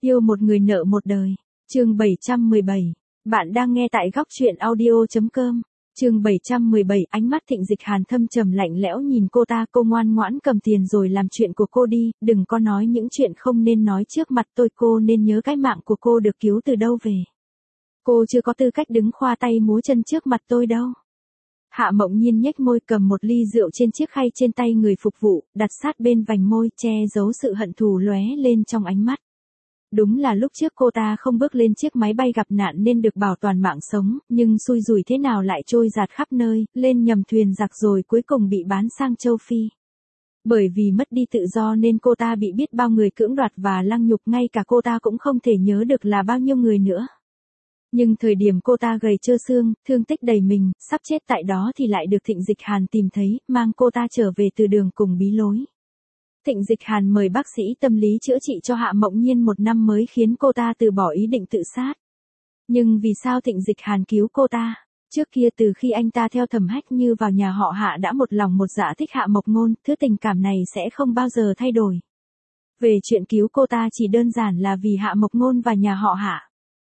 Yêu một người nợ một đời. Chương 717. Bạn đang nghe tại góc truyện audio.com. Chương 717. Ánh mắt Thịnh Dịch Hàn thâm trầm lạnh lẽo nhìn cô ta. Cô ngoan ngoãn cầm tiền rồi làm chuyện của cô đi, đừng có nói những chuyện không nên nói trước mặt tôi. Cô nên nhớ cái mạng của cô được cứu từ đâu về. Cô chưa có tư cách đứng khoa tay múa chân trước mặt tôi đâu. Hạ Mộng Nhiên nhếch môi cầm một ly rượu trên chiếc khay trên tay người phục vụ, đặt sát bên vành môi, che giấu sự hận thù lóe lên trong ánh mắt. Đúng là lúc trước cô ta không bước lên chiếc máy bay gặp nạn nên được bảo toàn mạng sống, nhưng xui rủi thế nào lại trôi dạt khắp nơi, lên nhầm thuyền giặc rồi cuối cùng bị bán sang châu Phi. Bởi vì mất đi tự do nên cô ta bị biết bao người cưỡng đoạt và lăng nhục, ngay cả cô ta cũng không thể nhớ được là bao nhiêu người nữa. Nhưng thời điểm cô ta gầy trơ xương, thương tích đầy mình, sắp chết tại đó thì lại được Thịnh Dịch Hàn tìm thấy, mang cô ta trở về từ đường cùng bí lối. Thịnh Dịch Hàn mời bác sĩ tâm lý chữa trị cho Hạ Mộng Nhiên 1 năm mới khiến cô ta từ bỏ ý định tự sát. Nhưng vì sao Thịnh Dịch Hàn cứu cô ta? Trước kia từ khi anh ta theo Thẩm Hách Như vào nhà họ Hạ đã một lòng một dạ thích Hạ Mộc Ngôn, thứ tình cảm này sẽ không bao giờ thay đổi. Về chuyện cứu cô ta chỉ đơn giản là vì Hạ Mộc Ngôn và nhà họ Hạ.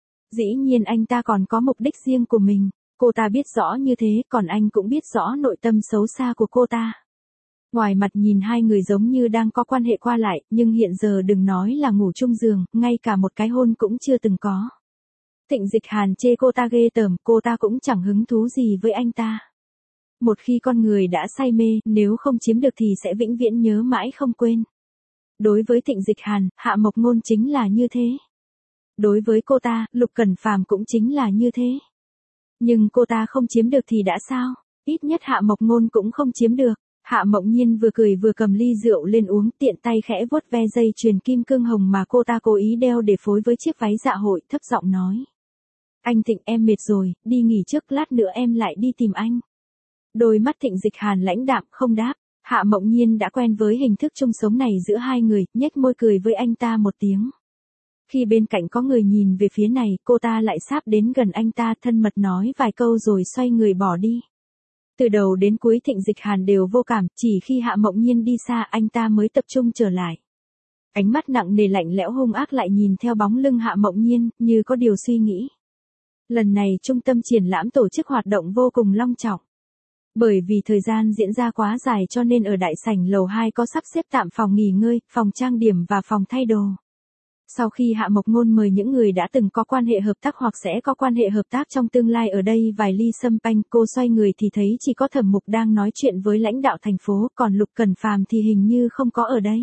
Dĩ nhiên anh ta còn có mục đích riêng của mình, cô ta biết rõ như thế, còn anh cũng biết rõ nội tâm xấu xa của cô ta. Ngoài mặt nhìn hai người giống như đang có quan hệ qua lại, nhưng hiện giờ đừng nói là ngủ chung giường, ngay cả một cái hôn cũng chưa từng có. Thịnh Dịch Hàn chê cô ta ghê tởm, cô ta cũng chẳng hứng thú gì với anh ta. Một khi con người đã say mê, nếu không chiếm được thì sẽ vĩnh viễn nhớ mãi không quên. Đối với Thịnh Dịch Hàn, Hạ Mộc Ngôn chính là như thế. Đối với cô ta, Lục Cẩn Phàm cũng chính là như thế. Nhưng cô ta không chiếm được thì đã sao? Ít nhất Hạ Mộc Ngôn cũng không chiếm được. Hạ Mộng Nhiên vừa cười vừa cầm ly rượu lên uống, tiện tay khẽ vuốt ve dây chuyền kim cương hồng mà cô ta cố ý đeo để phối với chiếc váy dạ hội, thấp giọng nói. Anh Thịnh, em mệt rồi, đi nghỉ trước, lát nữa em lại đi tìm anh. Đôi mắt Thịnh Dịch Hàn lãnh đạm không đáp. Hạ Mộng Nhiên đã quen với hình thức chung sống này giữa hai người, nhếch môi cười với anh ta một tiếng. Khi bên cạnh có người nhìn về phía này, cô ta lại sáp đến gần anh ta, thân mật nói vài câu rồi xoay người bỏ đi. Từ đầu đến cuối Thịnh Dịch Hàn đều vô cảm, chỉ khi Hạ Mộng Nhiên đi xa anh ta mới tập trung trở lại. Ánh mắt nặng nề lạnh lẽo hung ác lại nhìn theo bóng lưng Hạ Mộng Nhiên, như có điều suy nghĩ. Lần này trung tâm triển lãm tổ chức hoạt động vô cùng long trọng. Bởi vì thời gian diễn ra quá dài cho nên ở đại sảnh lầu 2 có sắp xếp tạm phòng nghỉ ngơi, phòng trang điểm và phòng thay đồ. Sau khi Hạ Mộc Ngôn mời những người đã từng có quan hệ hợp tác hoặc sẽ có quan hệ hợp tác trong tương lai ở đây vài ly sâm panh, cô xoay người thì thấy chỉ có Thẩm Mục đang nói chuyện với lãnh đạo thành phố, còn Lục Cẩn Phàm thì hình như không có ở đây.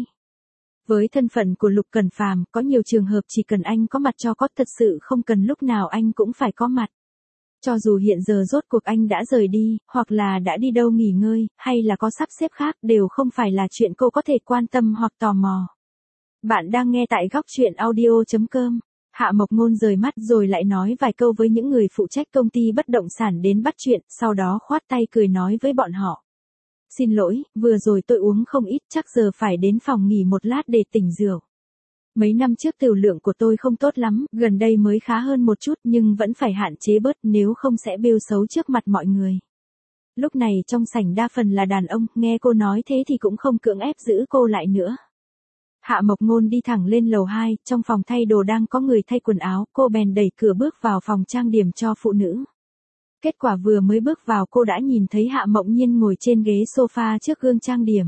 Với thân phận của Lục Cẩn Phàm, có nhiều trường hợp chỉ cần anh có mặt cho có, thật sự không cần lúc nào anh cũng phải có mặt. Cho dù hiện giờ rốt cuộc anh đã rời đi, hoặc là đã đi đâu nghỉ ngơi, hay là có sắp xếp khác, đều không phải là chuyện cô có thể quan tâm hoặc tò mò. Bạn đang nghe tại góc truyện audio.com. Hạ Mộc Ngôn rời mắt rồi lại nói vài câu với những người phụ trách công ty bất động sản đến bắt chuyện, sau đó khoát tay cười nói với bọn họ. Xin lỗi, vừa rồi tôi uống không ít, chắc giờ phải đến phòng nghỉ một lát để tỉnh rượu. Mấy năm trước tiểu lượng của tôi không tốt lắm, gần đây mới khá hơn một chút nhưng vẫn phải hạn chế bớt, nếu không sẽ bêu xấu trước mặt mọi người. Lúc này trong sảnh đa phần là đàn ông, nghe cô nói thế thì cũng không cưỡng ép giữ cô lại nữa. Hạ Mộc Ngôn đi thẳng lên lầu 2, trong phòng thay đồ đang có người thay quần áo, cô bèn đẩy cửa bước vào phòng trang điểm cho phụ nữ. Kết quả vừa mới bước vào cô đã nhìn thấy Hạ Mộng Nhiên ngồi trên ghế sofa trước gương trang điểm.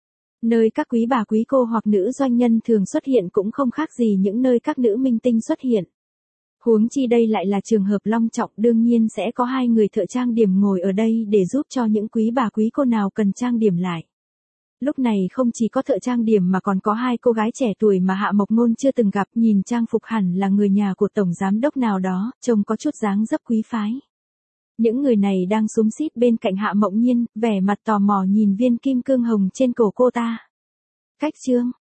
Nơi các quý bà quý cô hoặc nữ doanh nhân thường xuất hiện cũng không khác gì những nơi các nữ minh tinh xuất hiện. Huống chi đây lại là trường hợp long trọng, đương nhiên sẽ có 2 người thợ trang điểm ngồi ở đây để giúp cho những quý bà quý cô nào cần trang điểm lại. Lúc này không chỉ có thợ trang điểm mà còn có 2 cô gái trẻ tuổi mà Hạ Mộc Ngôn chưa từng gặp, nhìn trang phục hẳn là người nhà của tổng giám đốc nào đó, trông có chút dáng dấp quý phái. Những người này đang xúm xít bên cạnh Hạ Mộng Nhiên, vẻ mặt tò mò nhìn viên kim cương hồng trên cổ cô ta. Cách trương,